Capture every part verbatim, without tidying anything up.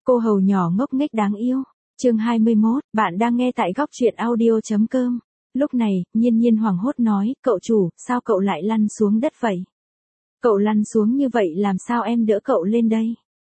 Cô hầu nhỏ ngốc nghếch đáng yêu. Chương hai mươi mốt, bạn đang nghe tại góc truyện audio.com. Lúc này, Nhiên Nhiên hoảng hốt nói, cậu chủ, sao cậu lại lăn xuống đất vậy? Cậu lăn xuống như vậy làm sao em đỡ cậu lên đây?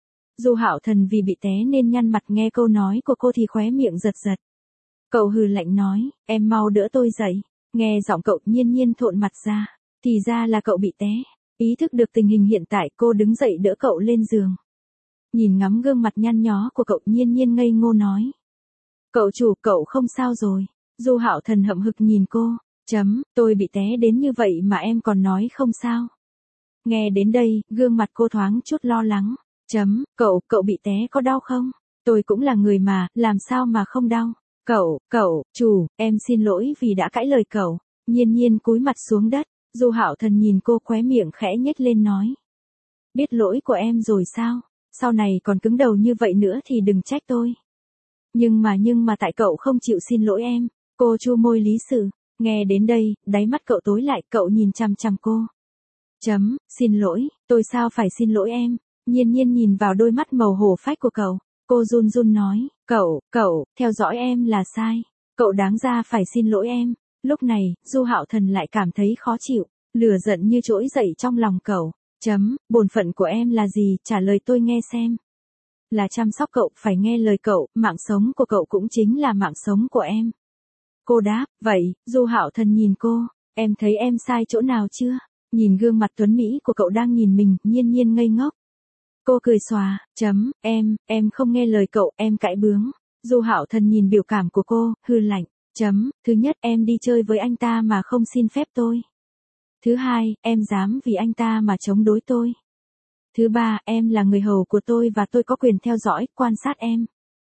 Du Hạo Thần vì bị té nên nhăn mặt, nghe câu nói của cô thì khóe miệng giật giật. Cậu hừ lạnh nói, em mau đỡ tôi dậy. Nghe giọng cậu, Nhiên Nhiên thộn mặt ra. Thì ra là cậu bị té. Ý thức được tình hình hiện tại, cô đứng dậy đỡ cậu lên giường. Nhìn ngắm gương mặt nhăn nhó của cậu, Nhiên Nhiên ngây ngô nói. Cậu chủ, cậu không sao rồi. Du Hạo Thần hậm hực nhìn cô. Chấm, tôi bị té đến như vậy mà em còn nói không sao. Nghe đến đây, gương mặt cô thoáng chút lo lắng. Chấm, cậu, cậu bị té có đau không? Tôi cũng là người mà, làm sao mà không đau? Cậu, cậu, chủ, em xin lỗi vì đã cãi lời cậu. Nhiên Nhiên cúi mặt xuống đất. Du Hạo Thần nhìn cô, khóe miệng khẽ nhếch lên nói. Biết lỗi của em rồi sao? Sau này còn cứng đầu như vậy nữa thì đừng trách tôi. Nhưng mà nhưng mà tại cậu không chịu xin lỗi em. Cô chu môi lý sự. Nghe đến đây, đáy mắt cậu tối lại, cậu nhìn chằm chằm cô. Chấm, xin lỗi, tôi sao phải xin lỗi em? Nhiên Nhiên nhìn vào đôi mắt màu hổ phách của cậu. Cô run run nói, cậu, cậu, theo dõi em là sai. Cậu đáng ra phải xin lỗi em. Lúc này, Du Hạo Thần lại cảm thấy khó chịu. Lửa giận như trỗi dậy trong lòng cậu. Chấm, bổn phận của em là gì, trả lời tôi nghe xem. Là chăm sóc cậu, phải nghe lời cậu, mạng sống của cậu cũng chính là mạng sống của em. Cô đáp, vậy, Du Hạo Thần nhìn cô, em thấy em sai chỗ nào chưa? Nhìn gương mặt tuấn mỹ của cậu đang nhìn mình, Nhiên Nhiên ngây ngốc. Cô cười xòa, chấm, em, em không nghe lời cậu, em cãi bướng. Du Hạo Thần nhìn biểu cảm của cô, hừ lạnh, chấm, thứ nhất em đi chơi với anh ta mà không xin phép tôi. Thứ hai, em dám vì anh ta mà chống đối tôi. Thứ ba, em là người hầu của tôi và tôi có quyền theo dõi, quan sát em.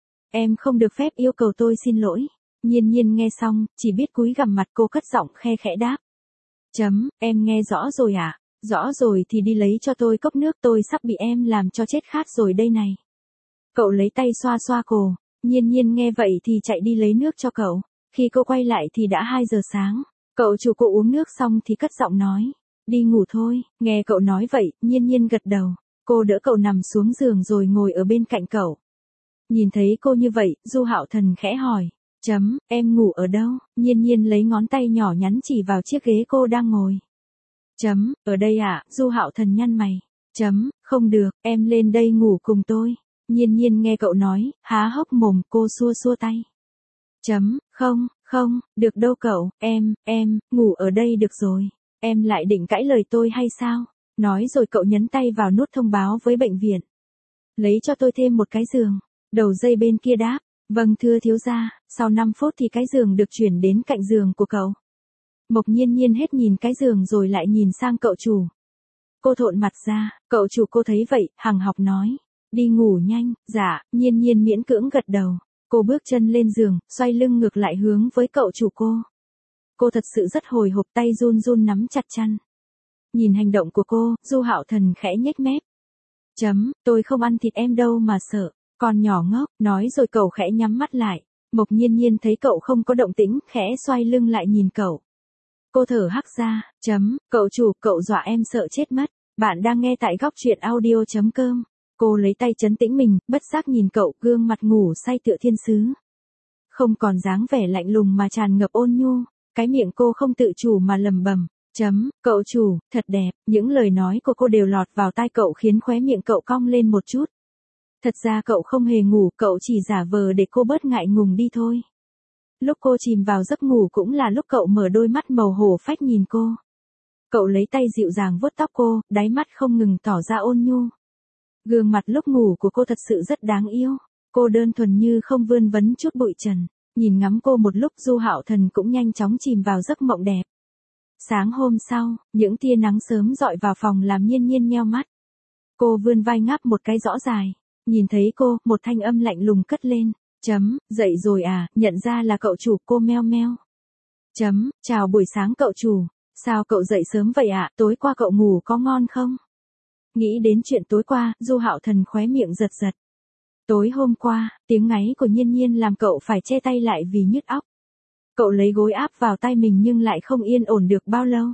Em không được phép yêu cầu tôi xin lỗi. Nhiên Nhiên nghe xong, chỉ biết cúi gằm mặt, cô cất giọng khe khẽ đáp. Chấm, em nghe rõ rồi à? Rõ rồi thì đi lấy cho tôi cốc nước, tôi sắp bị em làm cho chết khát rồi đây này. Cậu lấy tay xoa xoa cổ. Nhiên Nhiên nghe vậy thì chạy đi lấy nước cho cậu. Khi cô quay lại thì đã hai giờ sáng. Cậu chủ cô uống nước xong thì cất giọng nói. Đi ngủ thôi. Nghe cậu nói vậy, Nhiên Nhiên gật đầu. Cô đỡ cậu nằm xuống giường rồi ngồi ở bên cạnh cậu. Nhìn thấy cô như vậy, Du Hạo Thần khẽ hỏi. Chấm, em ngủ ở đâu? Nhiên Nhiên lấy ngón tay nhỏ nhắn chỉ vào chiếc ghế cô đang ngồi. Chấm, ở đây ạ, Du Hạo Thần nhăn mày. Chấm, không được, em lên đây ngủ cùng tôi. Nhiên Nhiên nghe cậu nói, há hốc mồm, cô xua xua tay. Chấm, không, không, được đâu cậu, em, em, ngủ ở đây được rồi. Em lại định cãi lời tôi hay sao? Nói rồi cậu nhấn tay vào nút thông báo với bệnh viện. Lấy cho tôi thêm một cái giường. Đầu dây bên kia đáp. Vâng thưa thiếu gia. Sau năm phút thì cái giường được chuyển đến cạnh giường của cậu. Mộc Nhiên Nhiên hết nhìn cái giường rồi lại nhìn sang cậu chủ. Cô thộn mặt ra. Cậu chủ cô thấy vậy, hằng học nói. Đi ngủ nhanh. Dạ. Nhiên Nhiên miễn cưỡng gật đầu. Cô bước chân lên giường, xoay lưng ngược lại hướng với cậu chủ cô. Cô thật sự rất hồi hộp, tay run run nắm chặt chăn. Nhìn hành động của cô, Du Hạo Thần khẽ nhếch mép. Chấm, tôi không ăn thịt em đâu mà sợ. Con nhỏ ngốc, nói rồi cậu khẽ nhắm mắt lại. Mộc Nhiên Nhiên thấy cậu không có động tĩnh, khẽ xoay lưng lại nhìn cậu. Cô thở hắt ra, chấm, cậu chủ, cậu dọa em sợ chết mất. Bạn đang nghe tại góc truyện audio.com. Cô lấy tay trấn tĩnh mình, bất giác nhìn cậu, gương mặt ngủ say tựa thiên sứ. Không còn dáng vẻ lạnh lùng mà tràn ngập ôn nhu. Cái miệng cô không tự chủ mà lẩm bẩm. Chấm, cậu chủ, thật đẹp. Những lời nói của cô đều lọt vào tai cậu khiến khóe miệng cậu cong lên một chút. Thật ra cậu không hề ngủ, cậu chỉ giả vờ để cô bớt ngại ngùng đi thôi. Lúc cô chìm vào giấc ngủ cũng là lúc cậu mở đôi mắt màu hổ phách nhìn cô. Cậu lấy tay dịu dàng vuốt tóc cô, đáy mắt không ngừng tỏ ra ôn nhu. Gương mặt lúc ngủ của cô thật sự rất đáng yêu. Cô đơn thuần như không vươn vấn chút bụi trần. Nhìn ngắm cô một lúc, Du Hạo Thần cũng nhanh chóng chìm vào giấc mộng đẹp. Sáng hôm sau, những tia nắng sớm dọi vào phòng làm Nhiên Nhiên nheo mắt. Cô vươn vai ngáp một cái rõ dài. Nhìn thấy cô, một thanh âm lạnh lùng cất lên. Chấm, dậy rồi à, nhận ra là cậu chủ, cô meo meo. Chấm, chào buổi sáng cậu chủ. Sao cậu dậy sớm vậy ạ, tối qua cậu ngủ có ngon không? Nghĩ đến chuyện tối qua, Du Hạo Thần khóe miệng giật giật. Tối hôm qua, tiếng ngáy của Nhiên Nhiên làm cậu phải che tay lại vì nhức óc. Cậu lấy gối áp vào tay mình nhưng lại không yên ổn được bao lâu.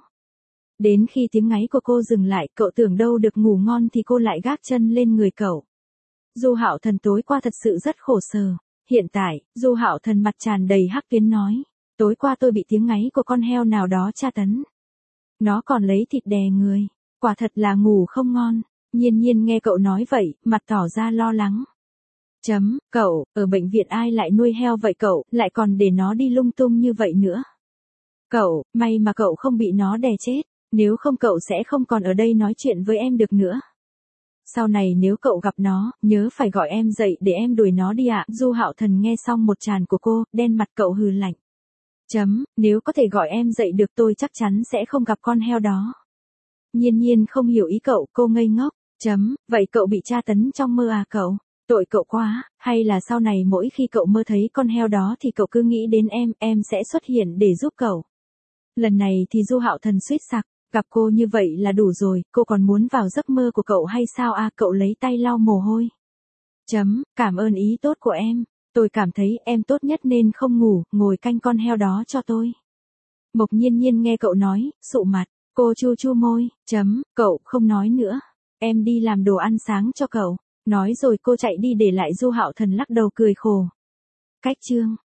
Đến khi tiếng ngáy của cô dừng lại, cậu tưởng đâu được ngủ ngon thì cô lại gác chân lên người cậu. Du Hạo Thần tối qua thật sự rất khổ sở. Hiện tại, Du Hạo Thần mặt tràn đầy hắc tuyến nói, tối qua tôi bị tiếng ngáy của con heo nào đó tra tấn. Nó còn lấy thịt đè người, quả thật là ngủ không ngon. Nhiên Nhiên nghe cậu nói vậy, mặt tỏ ra lo lắng. Chấm, cậu, ở bệnh viện ai lại nuôi heo vậy cậu, lại còn để nó đi lung tung như vậy nữa. Cậu, may mà cậu không bị nó đè chết, nếu không cậu sẽ không còn ở đây nói chuyện với em được nữa. Sau này nếu cậu gặp nó, nhớ phải gọi em dậy để em đuổi nó đi ạ. Du Hạo Thần nghe xong một tràng của cô, đen mặt cậu hừ lạnh. Chấm, nếu có thể gọi em dậy được tôi chắc chắn sẽ không gặp con heo đó. Nhiên Nhiên không hiểu ý cậu, cô ngây ngốc. Chấm, vậy cậu bị tra tấn trong mơ à cậu? Tội cậu quá, hay là sau này mỗi khi cậu mơ thấy con heo đó thì cậu cứ nghĩ đến em, em sẽ xuất hiện để giúp cậu. Lần này thì Du Hạo Thần suýt sặc, gặp cô như vậy là đủ rồi, cô còn muốn vào giấc mơ của cậu hay sao à? Cậu lấy tay lau mồ hôi. Chấm, cảm ơn ý tốt của em, tôi cảm thấy em tốt nhất nên không ngủ, ngồi canh con heo đó cho tôi. Mộc Nhiên Nhiên nghe cậu nói, sụ mặt, cô chu chu môi, chấm, cậu không nói nữa, em đi làm đồ ăn sáng cho cậu. Nói rồi cô chạy đi để lại Du Hạo Thần lắc đầu cười khổ. Cách chương